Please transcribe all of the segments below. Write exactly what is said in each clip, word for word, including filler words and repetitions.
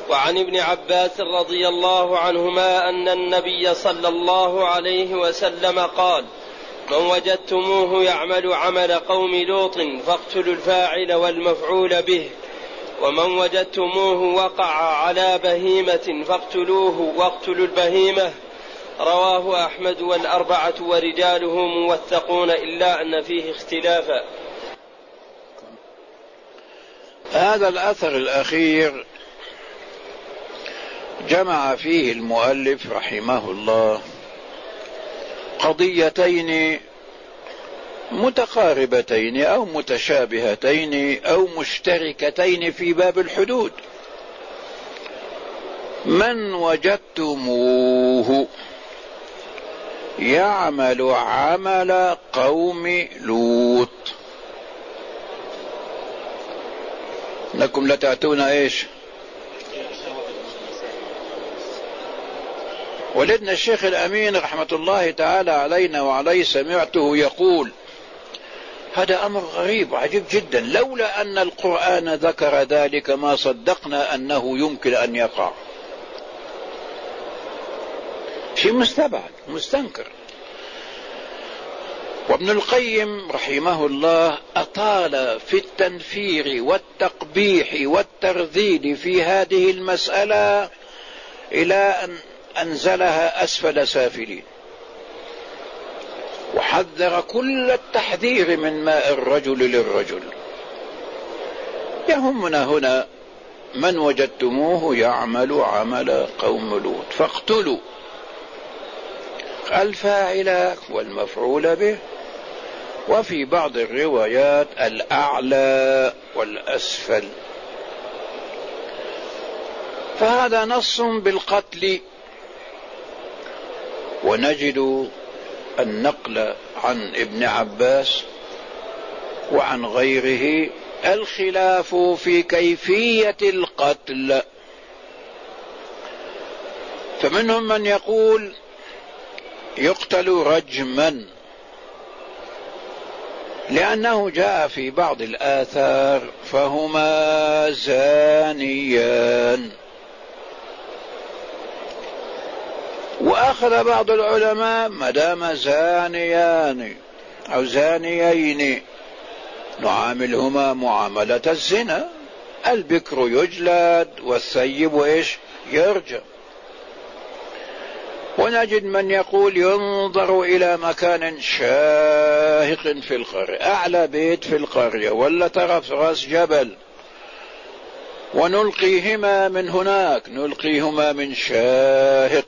وعن ابن عباس رضي الله عنهما أن النبي صلى الله عليه وسلم قال: من وجدتموه يعمل عمل قوم لوط فاقتلوا الفاعل والمفعول به، ومن وجدتموه وقع على بهيمة فاقتلوه واقتلوا البهيمة. رواه أحمد والأربعة ورجاله موثقون إلا أن فيه اختلافا. هذا الأثر الأخير جمع فيه المؤلف رحمه الله قضيتين متقاربتين أو متشابهتين أو مشتركتين في باب الحدود. من وجدتموه يعمل عمل قوم لوط، انكم لتأتون ايش؟ ولدنا الشيخ الأمين رحمة الله تعالى علينا وعليه سمعته يقول: هذا أمر غريب عجيب جدا، لولا أن القرآن ذكر ذلك ما صدقنا أنه يمكن أن يقع. شيء مستبعد مستنكر. وابن القيم رحمه الله أطال في التنفير والتقبيح والترذيل في هذه المسألة إلى أن أنزلها أسفل سافلين، وحذر كل التحذير من ماء الرجل للرجل. يهمنا هنا من وجدتموه يعمل عمل قوم لوط فاقتلوا الفاعل والمفعول به، وفي بعض الروايات الأعلى والأسفل. فهذا نص بالقتل. ونجد النقل عن ابن عباس وعن غيره الخلاف في كيفية القتل، فمنهم من يقول يقتل رجما، لأنه جاء في بعض الآثار فهما زانيان. وأخذ بعض العلماء ما دام زانيان أو زانيين نعاملهما معاملة الزنا، البكر يجلد والثيب إيش يرجم. ونجد من يقول ينظر إلى مكان شاهق في القرية، أعلى بيت في القرية ولا طرف رأس جبل، ونلقيهما من هناك، نلقيهما من شاهق.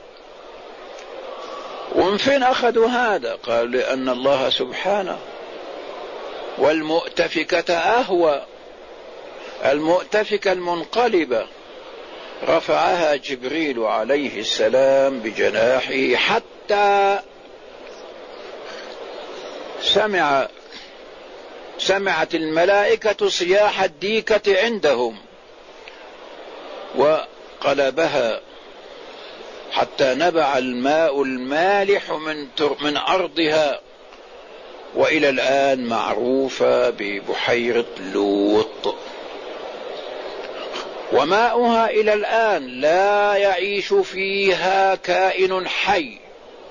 ومن فين أخذوا هذا؟ قال لأن الله سبحانه والمؤتفكة أهوى، المؤتفكة المنقلبة رفعها جبريل عليه السلام بجناحه حتى سمع سمعت الملائكة صياح الديكة عندهم، وقلبها حتى نبع الماء المالح من من أرضها، وإلى الآن معروفة ببحيرة لوط، وماؤها إلى الآن لا يعيش فيها كائن حي،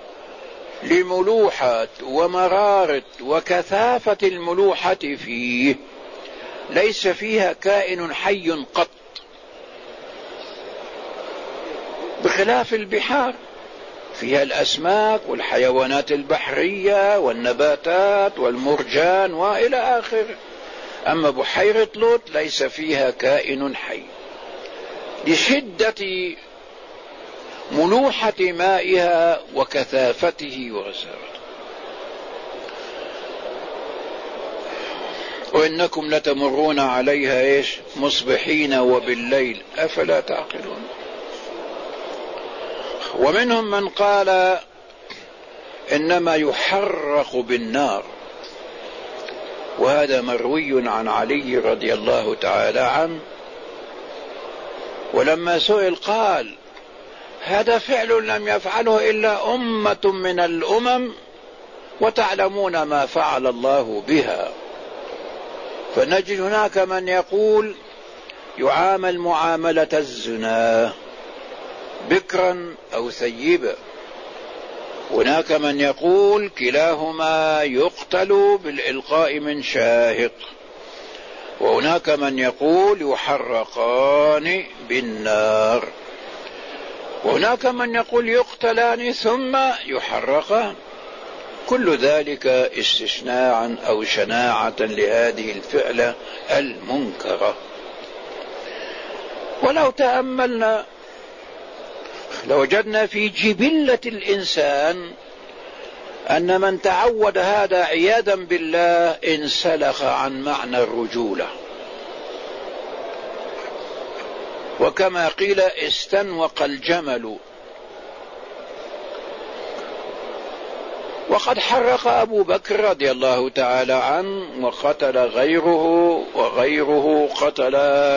لملوحة ومرارة وكثافة الملوحة فيه، ليس فيها كائن حي قط، بخلاف البحار فيها الأسماك والحيوانات البحرية والنباتات والمرجان وإلى آخره. أما بحيرة لوط ليس فيها كائن حي لشدة ملوحة مائها وكثافته وغزارته. وإنكم لتمرون عليها إيش مصبحين وبالليل أفلا تعقلون. ومنهم من قال إنما يحرق بالنار، وهذا مروي عن علي رضي الله تعالى عنه، ولما سئل قال هذا فعل لم يفعله إلا أمة من الأمم وتعلمون ما فعل الله بها. فنجد هناك من يقول يعامل معاملة الزنا بكرا أو ثيبا. هناك من يقول كلاهما يقتل بالإلقاء من شاهق، وهناك من يقول يحرقان بالنار، وهناك من يقول يقتلان ثم يحرقان. كل ذلك استثناء أو شناعة لهذه الفعلة المنكرة. ولو تأملنا لوجدنا في جبلة الإنسان أن من تعود هذا عياذا بالله انسلخ عن معنى الرجولة، وكما قيل استنوق الجمل. وقد حرق أبو بكر رضي الله تعالى عنه وقتل غيره، وغيره قتل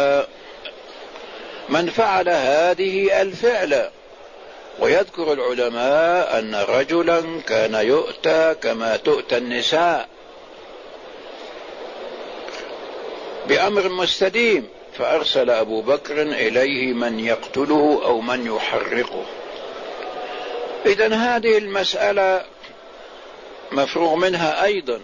من فعل هذه الفعلة. ويذكر العلماء أن رجلا كان يؤتى كما تؤتى النساء بأمر مستديم، فأرسل أبو بكر إليه من يقتله أو من يحرقه. إذن هذه المسألة مفروغ منها أيضا.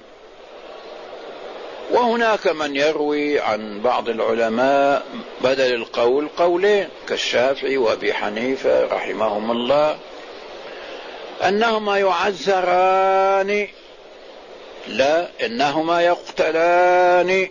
وهناك من يروي عن بعض العلماء بدل القول قولين كالشافعي وأبي حنيفة رحمهم الله أنهما يعزران، لا إنهما يقتلان.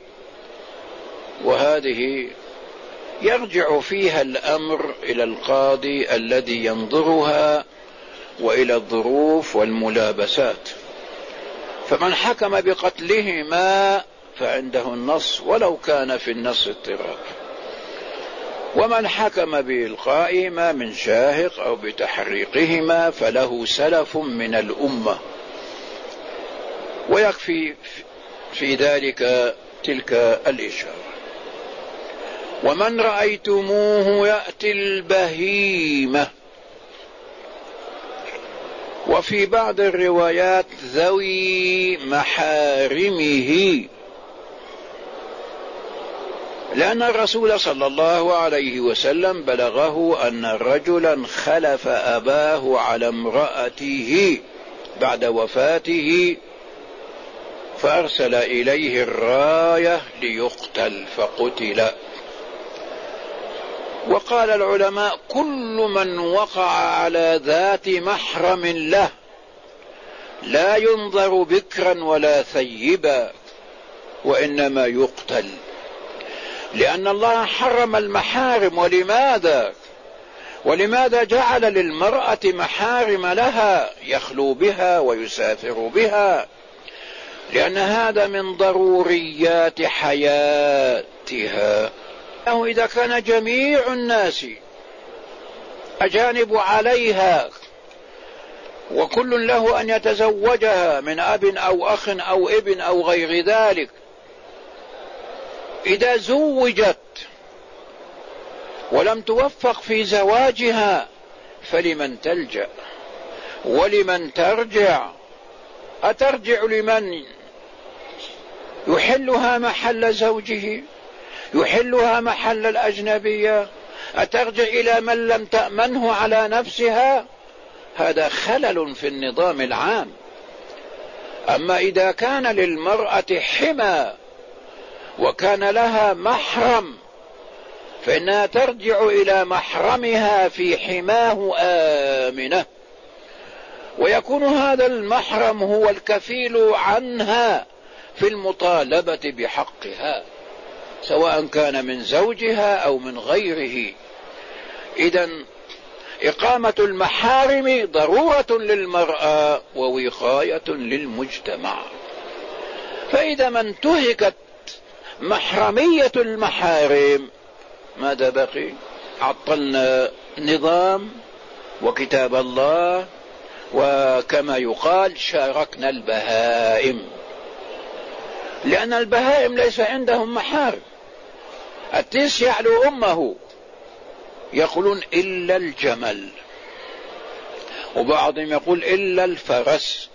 وهذه يرجع فيها الأمر إلى القاضي الذي ينظرها وإلى الظروف والملابسات. فمن حكم بقتلهما فعنده النص ولو كان في النص اضطراب، ومن حكم بإلقائهما من شاهق أو بتحريقهما فله سلف من الأمة. ويكفي في ذلك تلك الإشارة. ومن رأيتموه يأتي البهيمة، وفي بعض الروايات ذوي محارمه، لأن الرسول صلى الله عليه وسلم بلغه أن رجلا خلف أباه على امرأته بعد وفاته، فأرسل إليه الراية ليقتل فقتل. وقال العلماء كل من وقع على ذات محرم له لا ينظر بكرا ولا ثيبا، وإنما يقتل، لأن الله حرم المحارم. ولماذا؟ ولماذا جعل للمرأة محارم لها يخلو بها ويسافر بها؟ لأن هذا من ضروريات حياتها. أنه إذا كان جميع الناس أجانب عليها وكل له أن يتزوجها من أب أو أخ أو ابن أو غير ذلك، إذا زوجت ولم توفق في زواجها فلمن تلجأ ولمن ترجع؟ أترجع لمن يحلها محل زوجه، يحلها محل الأجنبية؟ أترجع إلى من لم تأمنه على نفسها؟ هذا خلل في النظام العام. أما إذا كان للمرأة حمى وكان لها محرم فإنها ترجع إلى محرمها في حماه آمنة، ويكون هذا المحرم هو الكفيل عنها في المطالبة بحقها، سواء كان من زوجها أو من غيره. إذن إقامة المحارم ضرورة للمرأة ووقاية للمجتمع. فإذا ما انتهكت محرمية المحارم ماذا بقي؟ عطلنا نظام وكتاب الله، وكما يقال شاركنا البهائم، لأن البهائم ليس عندهم محارم. التيس يعلو أمه، يقولون إلا الجمل، وبعضهم يقول إلا الفرس.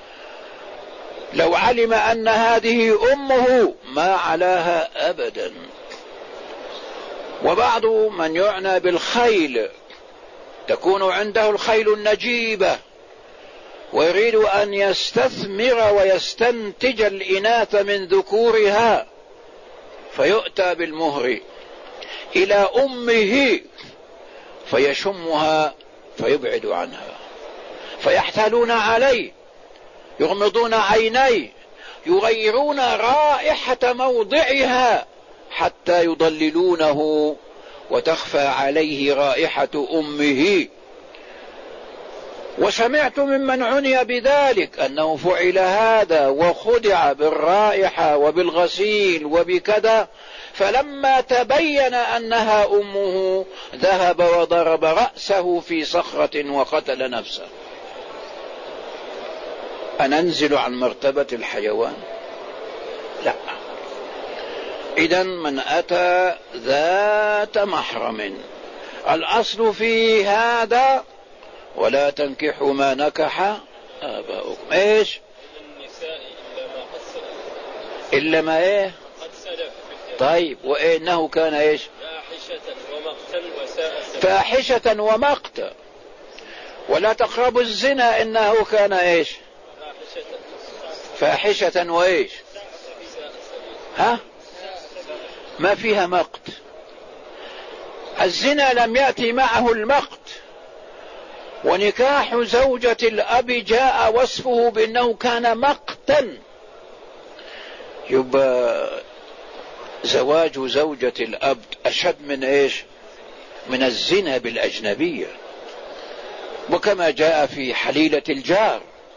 لو علم أن هذه أمه ما علاها أبدا. وبعض من يعنى بالخيل تكون عنده الخيل النجيبة ويريد أن يستثمر ويستنتج الإناث من ذكورها، فيؤتى بالمهر إلى أمه فيشمها فيبعد عنها، فيحتالون عليه، يغمضون عينيه، يغيرون رائحة موضعها حتى يضللونه وتخفى عليه رائحة أمه. وسمعت ممن عني بذلك أنه فعل هذا وخدع بالرائحة وبالغسيل وبكذا، فلما تبين أنها أمه ذهب وضرب رأسه في صخرة وقتل نفسه. أننزل عن مرتبة الحيوان؟ لا. إذن من أتى ذات محرم، الأصل في هذا ولا تنكحوا ما نكح آباؤكم. إيش؟ إلا ما إيه؟ طيب، وإنه كان إيش؟ فاحشة ومقتا وساء سبيلا. فاحشة ومقتا، ولا تقربوا الزنا إنه كان إيش؟ فاحشة وإيش؟ ها؟ ما فيها مقت. الزنا لم يأتي معه المقت، ونكاح زوجة الأب جاء وصفه بأنه كان مقتا. يبقى زواج زوجة الأب أشد من إيش؟ من الزنا بالأجنبية. وكما جاء في حليلة الجار،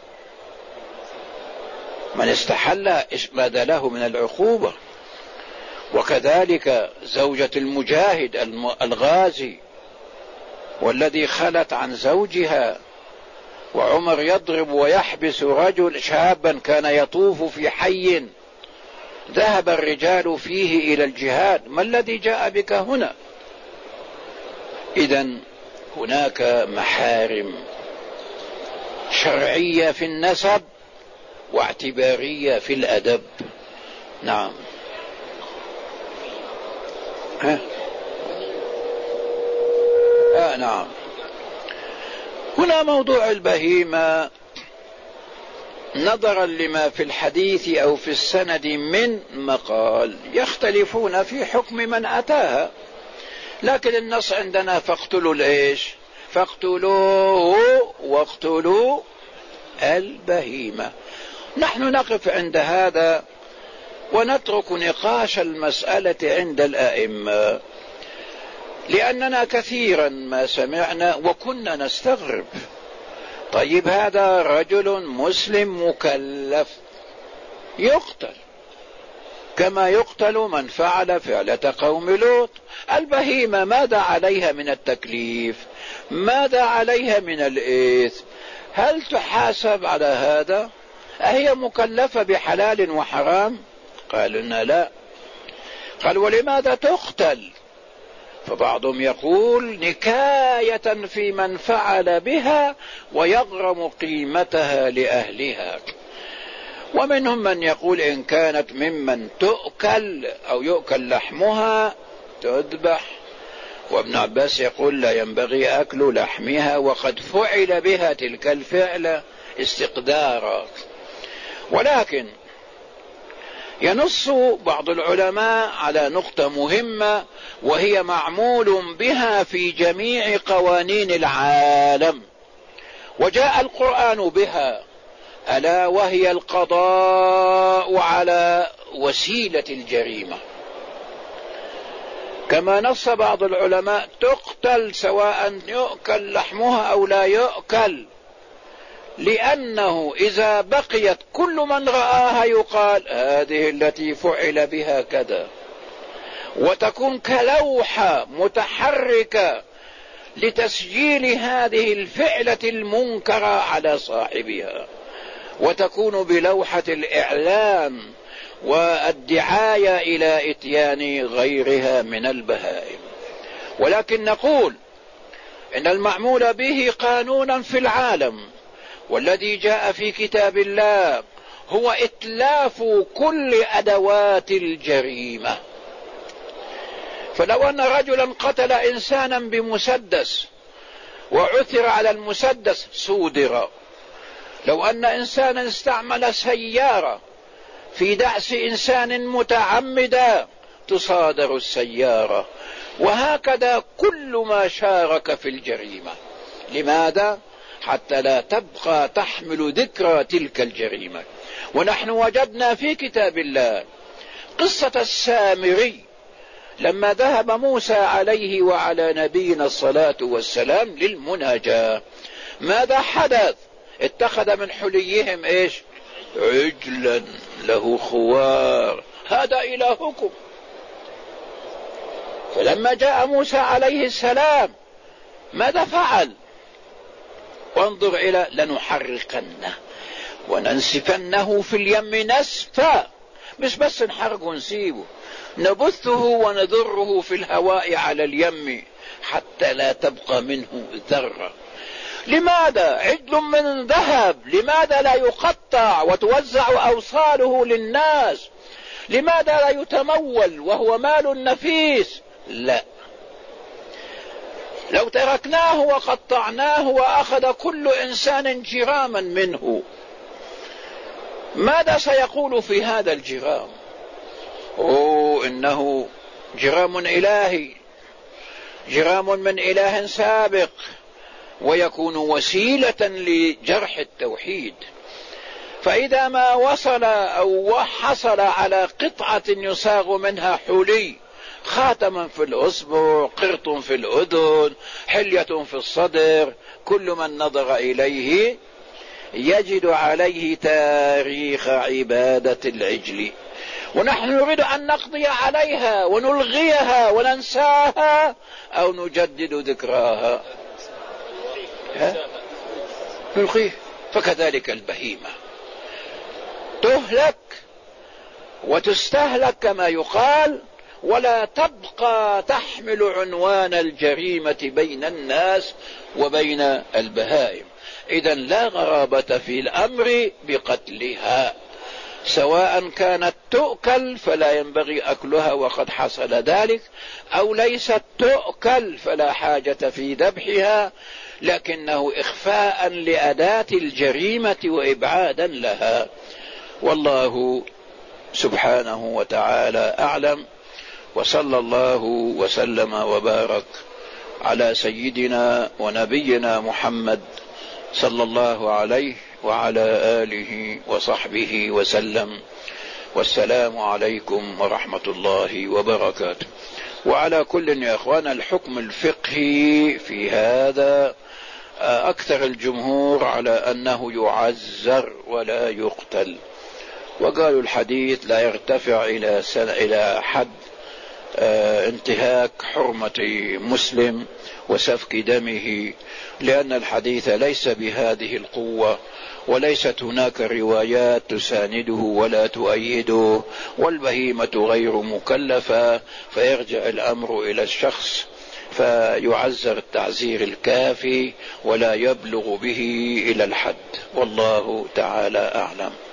من استحل ماذا له من العقوبة. وكذلك زوجة المجاهد الغازي والذي خلت عن زوجها، وعمر يضرب ويحبس رجل شابا كان يطوف في حي ذهب الرجال فيه إلى الجهاد، ما الذي جاء بك هنا؟ إذن هناك محارم شرعية في النسب واعتبارية في الأدب. نعم. ها؟ آه نعم. هنا موضوع البهيمة نظرا لما في الحديث أو في السند من مقال، يختلفون في حكم من أتاها، لكن النص عندنا فاقتلوا الإيش؟ فاقتلوه واقتلوا البهيمة. نحن نقف عند هذا ونترك نقاش المسألة عند الأئمة، لأننا كثيرا ما سمعنا وكنا نستغرب. طيب هذا رجل مسلم مكلف يقتل كما يقتل من فعل فعلة قوم لوط. البهيمة ماذا عليها من التكليف؟ ماذا عليها من الإثم؟ هل تحاسب على هذا؟ أهي مكلفة بحلال وحرام؟ قالوا لنا لا. قال ولماذا تقتل؟ فبعضهم يقول نكاية في من فعل بها ويغرم قيمتها لأهلها، ومنهم من يقول إن كانت ممن تؤكل أو يؤكل لحمها تذبح، وابن عباس يقول لا ينبغي أكل لحمها وقد فعل بها تلك الفعل استقدارا. ولكن ينص بعض العلماء على نقطة مهمة وهي معمول بها في جميع قوانين العالم، وجاء القرآن بها، ألا وهي القضاء على وسيلة الجريمة. كما نص بعض العلماء تقتل سواء يؤكل لحمها أو لا يؤكل، لأنه إذا بقيت كل من رآها يقال هذه التي فعل بها كذا، وتكون كلوحة متحركة لتسجيل هذه الفعلة المنكرة على صاحبها، وتكون بلوحة الإعلام والدعاية إلى إتيان غيرها من البهائم. ولكن نقول إن المعمول به قانونا في العالم والذي جاء في كتاب الله هو إتلاف كل أدوات الجريمة، فلو أن رجلا قتل إنسانا بمسدس وعثر على المسدس صودر. لو أن إنسانا استعمل سيارة في دعس إنسان متعمدا تصادر السيارة، وهكذا كل ما شارك في الجريمة. لماذا؟ حتى لا تبقى تحمل ذكرى تلك الجريمة. ونحن وجدنا في كتاب الله قصة السامري لما ذهب موسى عليه وعلى نبينا الصلاة والسلام للمناجاة. ماذا حدث؟ اتخذ من حليهم ايش؟ عجلا له خوار، هذا إلهكم. فلما جاء موسى عليه السلام ماذا فعل؟ وانظر إلى لنحرقنه وننسفنه في اليم نسفا، مش بس نحرق ونسيبه، نبثه ونذره في الهواء على اليم حتى لا تبقى منه ذرة. لماذا؟ عجل من ذهب، لماذا لا يقطع وتوزع أوصاله للناس؟ لماذا لا يتمول وهو مال نفيس؟ لا، لو تركناه وقطعناه وأخذ كل إنسان جراما منه، ماذا سيقول في هذا الجرام؟ أوه إنه جرام إلهي، جرام من إله سابق، ويكون وسيلة لجرح التوحيد. فإذا ما وصل أو حصل على قطعة يصاغ منها حلي، خاتما في الأصبع، قرط في الأذن، حلية في الصدر، كل من نظر إليه يجد عليه تاريخ عبادة العجل، ونحن نريد أن نقضي عليها ونلغيها وننساها أو نجدد ذكراها، نلغيه. فكذلك البهيمة تهلك وتستهلك كما يقال، ولا تبقى تحمل عنوان الجريمة بين الناس وبين البهائم. إذن لا غرابة في الأمر بقتلها، سواء كانت تؤكل فلا ينبغي أكلها وقد حصل ذلك، أو ليست تؤكل فلا حاجة في ذبحها، لكنه إخفاء لأداة الجريمة وإبعادا لها. والله سبحانه وتعالى أعلم، وصلى الله وسلم وبارك على سيدنا ونبينا محمد صلى الله عليه وعلى آله وصحبه وسلم، والسلام عليكم ورحمة الله وبركاته. وعلى كل يا أخوان الحكم الفقهي في هذا أكثر الجمهور على أنه يعزر ولا يقتل، وقالوا الحديث لا يرتفع إلى سنة إلى حد انتهاك حرمة مسلم وسفك دمه، لأن الحديث ليس بهذه القوة، وليست هناك روايات تسانده ولا تؤيده، والبهيمة غير مكلفة، فيرجع الأمر إلى الشخص فيعزر التعزير الكافي ولا يبلغ به إلى الحد. والله تعالى أعلم.